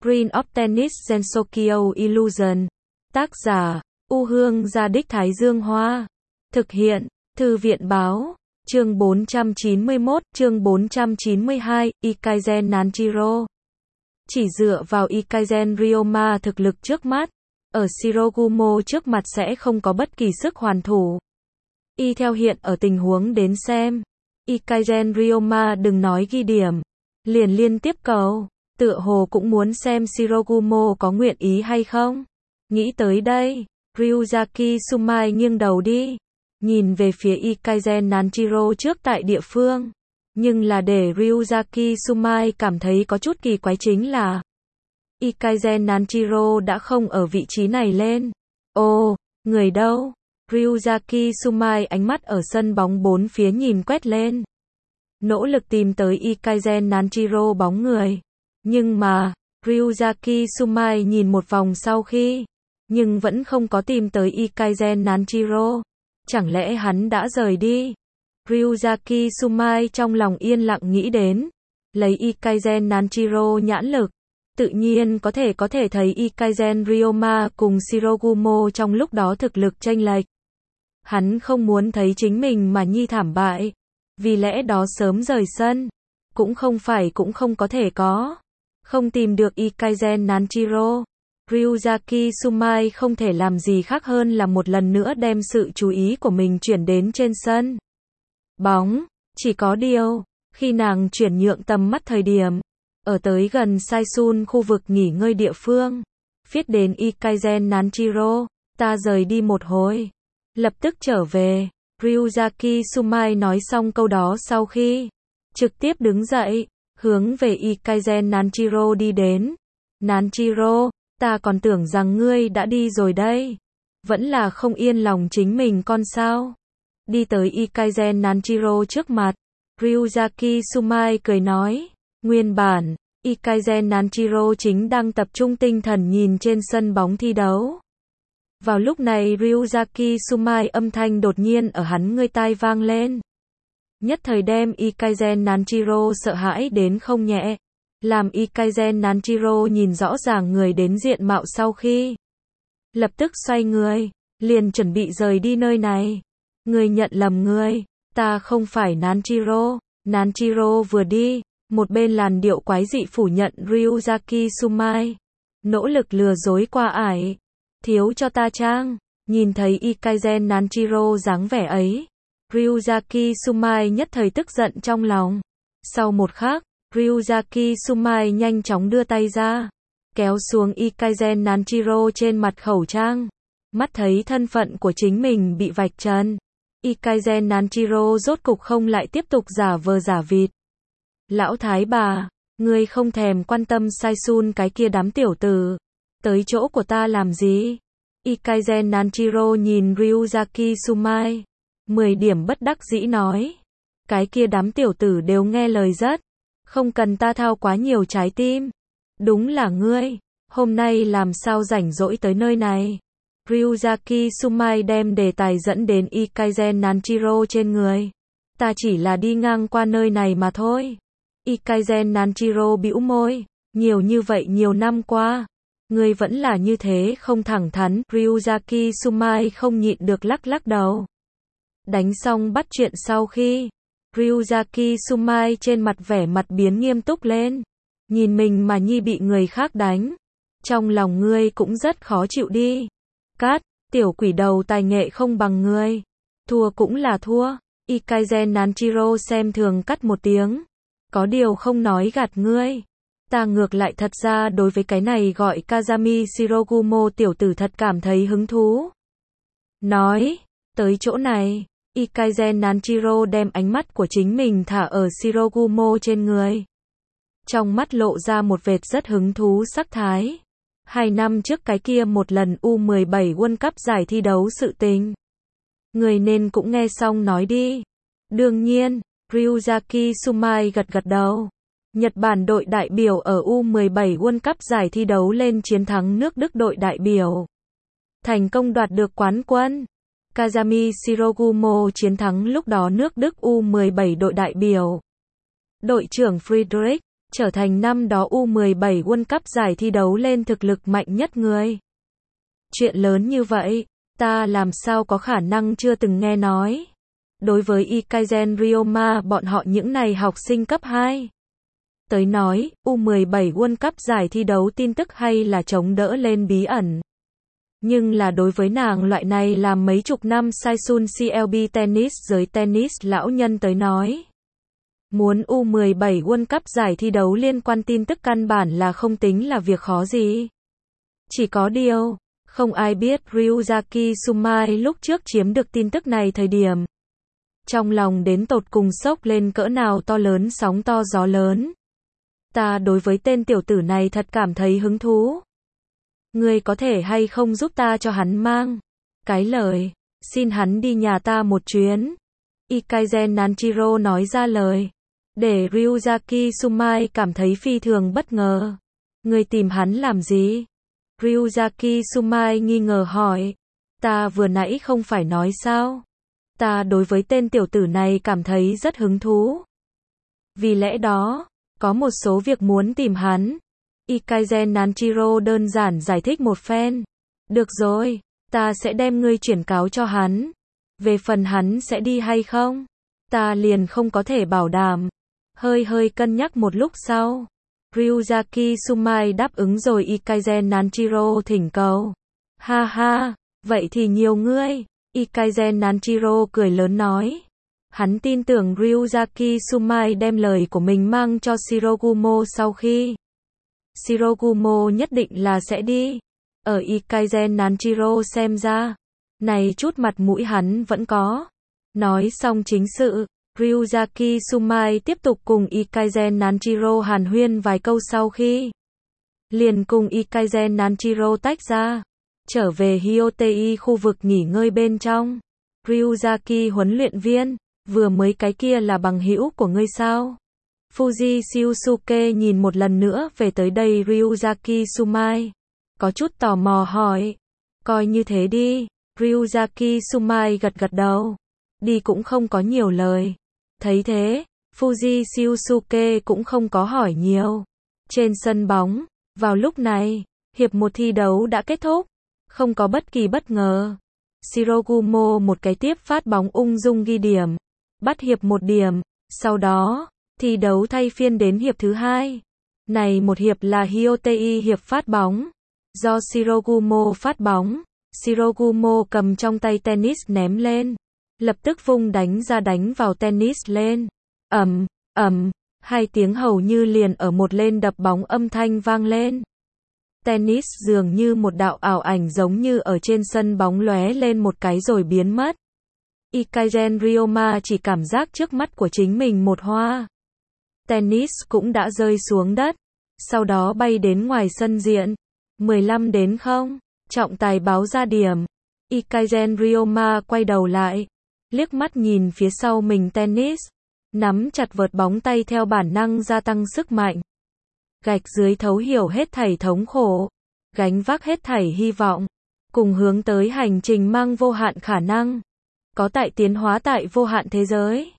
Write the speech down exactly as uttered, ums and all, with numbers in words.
Green of Tennis Sensokyo Illusion. Tác giả, U Hương Gia Đích Thái Dương Hoa. Thực hiện, Thư viện Báo. Chương bốn trăm chín mươi mốt, chương bốn trăm chín mươi hai, Ikaizen Nanjiro. Chỉ dựa vào Ikaizen Ryoma thực lực trước mắt, ở Shirogumo trước mặt sẽ không có bất kỳ sức hoàn thủ. Y theo hiện ở tình huống đến xem, Ikaizen Ryoma đừng nói ghi điểm, liền liên tiếp cầu, tựa hồ cũng muốn xem Shirogumo có nguyện ý hay không. Nghĩ tới đây, Ryuzaki Sumai nghiêng đầu đi, nhìn về phía Ikaizen Nanjiro trước tại địa phương. Nhưng là để Ryuzaki Sumai cảm thấy có chút kỳ quái chính là Ikaizen Nanjiro đã không ở vị trí này lên. Ồ, người đâu? Ryuzaki Sumai ánh mắt ở sân bóng bốn phía nhìn quét lên, nỗ lực tìm tới Ikaizen Nanjiro bóng người. Nhưng mà, Ryuzaki Sumai nhìn một vòng sau khi, nhưng vẫn không có tìm tới Ikaizen Nanjiro. Chẳng lẽ hắn đã rời đi? Ryuzaki Sumai trong lòng yên lặng nghĩ đến, lấy Ikaizen Nanjiro nhãn lực, tự nhiên có thể có thể thấy Ikaizen Ryoma cùng Shirogumo trong lúc đó thực lực chênh lệch. Hắn không muốn thấy chính mình mà nhi thảm bại, vì lẽ đó sớm rời sân, cũng không phải cũng không có thể có. Không tìm được Ikaizen Nanjiro, Ryuzaki Sumai không thể làm gì khác hơn là một lần nữa đem sự chú ý của mình chuyển đến trên sân bóng. Chỉ có điều, khi nàng chuyển nhượng tầm mắt thời điểm, ở tới gần Saisun khu vực nghỉ ngơi địa phương, viết đến Ikaizen Nanjiro, ta rời đi một hồi, lập tức trở về. Ryuzaki Sumai nói xong câu đó sau khi, trực tiếp đứng dậy, hướng về Ikaizen Nanjiro đi đến. Nanjiro, ta còn tưởng rằng ngươi đã đi rồi đây. Vẫn là không yên lòng chính mình con sao? Đi tới Ikaizen Nanjiro trước mặt, Ryuzaki Sumai cười nói, nguyên bản, Ikaizen Nanjiro chính đang tập trung tinh thần nhìn trên sân bóng thi đấu. Vào lúc này Ryuzaki Sumai âm thanh đột nhiên ở hắn người tai vang lên. Nhất thời đem Ikaizen Nanjiro sợ hãi đến không nhẹ. Làm Ikaizen Nanjiro nhìn rõ ràng người đến diện mạo sau khi, lập tức xoay người, liền chuẩn bị rời đi nơi này. Người nhận lầm người, ta không phải Nanjiro. Nanjiro vừa đi, một bên làn điệu quái dị phủ nhận Ryuzaki Sumai, nỗ lực lừa dối qua ải. Thiếu cho ta trang. Nhìn thấy Ikaizen Nanjiro dáng vẻ ấy, Ryuzaki Sumai nhất thời tức giận trong lòng. Sau một khắc, Ryuzaki Sumai nhanh chóng đưa tay ra, kéo xuống Ikaizen Nanjiro trên mặt khẩu trang. Mắt thấy thân phận của chính mình bị vạch trần, Ikaizen Nanjiro rốt cục không lại tiếp tục giả vờ giả vịt. Lão thái bà, ngươi không thèm quan tâm Saisun cái kia đám tiểu tử, tới chỗ của ta làm gì? Ikaizen Nanjiro nhìn Ryuzaki Sumai, mười điểm bất đắc dĩ nói, cái kia đám tiểu tử đều nghe lời rất, không cần ta thao quá nhiều trái tim. Đúng là ngươi, hôm nay làm sao rảnh rỗi tới nơi này? Ryuzaki Sumai đem đề tài dẫn đến Ikaizen Nanjiro trên người. Ta chỉ là đi ngang qua nơi này mà thôi. Ikaizen Nanjiro bĩu môi, nhiều như vậy nhiều năm qua, ngươi vẫn là như thế không thẳng thắn. Ryuzaki Sumai không nhịn được lắc lắc đầu. Đánh xong bắt chuyện sau khi, Ryuzaki Sumai trên mặt vẻ mặt biến nghiêm túc lên. Nhìn mình mà nhi bị người khác đánh, trong lòng ngươi cũng rất khó chịu đi. Cát, tiểu quỷ đầu tài nghệ không bằng ngươi, thua cũng là thua. Ikaizen Nanjiro xem thường cắt một tiếng, có điều không nói gạt ngươi. Ta ngược lại thật ra đối với cái này gọi Kazami Shirogumo tiểu tử thật cảm thấy hứng thú. Nói, tới chỗ này, Ikaizen Nanjiro đem ánh mắt của chính mình thả ở Shirogumo trên người. Trong mắt lộ ra một vệt rất hứng thú sắc thái. Hai năm trước cái kia một lần U mười bảy World Cup giải thi đấu sự tình, người nên cũng nghe xong nói đi. Đương nhiên, Ryuzaki Sumai gật gật đầu. Nhật Bản đội đại biểu ở U mười bảy World Cup giải thi đấu lên chiến thắng nước Đức đội đại biểu, thành công đoạt được quán quân. Kazami Shirogumo chiến thắng lúc đó nước Đức U mười bảy đội đại biểu. Đội trưởng Friedrich trở thành năm đó U mười bảy World Cup giải thi đấu lên thực lực mạnh nhất người. Chuyện lớn như vậy, ta làm sao có khả năng chưa từng nghe nói. Đối với Ikaisen Ryoma bọn họ những này học sinh cấp hai. Tới nói, U mười bảy World Cup giải thi đấu tin tức hay là chống đỡ lên bí ẩn. Nhưng là đối với nàng loại này làm mấy chục năm Saisun xê lờ bê tennis giới tennis lão nhân tới nói. Muốn U mười bảy World Cup giải thi đấu liên quan tin tức căn bản là không tính là việc khó gì. Chỉ có điều, không ai biết Ryuzaki Sumai lúc trước chiếm được tin tức này thời điểm. Trong lòng đến tột cùng sốc lên cỡ nào to lớn sóng to gió lớn. Ta đối với tên tiểu tử này thật cảm thấy hứng thú. Ngươi có thể hay không giúp ta cho hắn mang cái lời, xin hắn đi nhà ta một chuyến. Ikaisen Nanjiro nói ra lời, để Ryuzaki Sumai cảm thấy phi thường bất ngờ. Ngươi tìm hắn làm gì? Ryuzaki Sumai nghi ngờ hỏi. Ta vừa nãy không phải nói sao? Ta đối với tên tiểu tử này cảm thấy rất hứng thú. Vì lẽ đó, có một số việc muốn tìm hắn. Ikaisen Nanjiro đơn giản giải thích một phen. Được rồi, ta sẽ đem ngươi chuyển cáo cho hắn. Về phần hắn sẽ đi hay không? Ta liền không có thể bảo đảm. Hơi hơi cân nhắc một lúc sau. Ryuzaki Sumai đáp ứng rồi Ikaisen Nanjiro thỉnh cầu. Ha ha, vậy thì nhiều ngươi. Ikaisen Nanjiro cười lớn nói. Hắn tin tưởng Ryuzaki Sumai đem lời của mình mang cho Shirogumo sau khi. Shirogumo nhất định là sẽ đi. Ở Ikaisen Nanjiro xem ra, này chút mặt mũi hắn vẫn có. Nói xong chính sự, Ryuzaki Sumai tiếp tục cùng Ikaisen Nanjiro hàn huyên vài câu sau khi. Liền cùng Ikaisen Nanjiro tách ra. Trở về Hyotei khu vực nghỉ ngơi bên trong. Ryuzaki huấn luyện viên, vừa mới cái kia là bằng hữu của ngươi sao? Fuji Shiosuke nhìn một lần nữa về tới đây Ryuzaki Sumai. Có chút tò mò hỏi. Coi như thế đi. Ryuzaki Sumai gật gật đầu. Đi cũng không có nhiều lời. Thấy thế, Fuji Shiosuke cũng không có hỏi nhiều. Trên sân bóng, vào lúc này, hiệp một thi đấu đã kết thúc. Không có bất kỳ bất ngờ. Shirogumo một cái tiếp phát bóng ung dung ghi điểm. Bắt hiệp một điểm. Sau đó, thi đấu thay phiên đến hiệp thứ hai. Này một hiệp là Hyotei hiệp phát bóng. Do Shirogumo phát bóng. Shirogumo cầm trong tay tennis ném lên. Lập tức vung đánh ra đánh vào tennis lên. Ầm, ầm, hai tiếng hầu như liền ở một lên đập bóng âm thanh vang lên. Tennis dường như một đạo ảo ảnh giống như ở trên sân bóng lóe lên một cái rồi biến mất. Ikaisen Ryoma chỉ cảm giác trước mắt của chính mình một hoa. Tennis cũng đã rơi xuống đất. Sau đó bay đến ngoài sân diện. mười lăm đến không. Trọng tài báo ra điểm. Ikaisen Ryoma quay đầu lại. Liếc mắt nhìn phía sau mình tennis. Nắm chặt vợt bóng tay theo bản năng gia tăng sức mạnh. Gạch dưới thấu hiểu hết thảy thống khổ. Gánh vác hết thảy hy vọng. Cùng hướng tới hành trình mang vô hạn khả năng. Có tại tiến hóa tại vô hạn thế giới.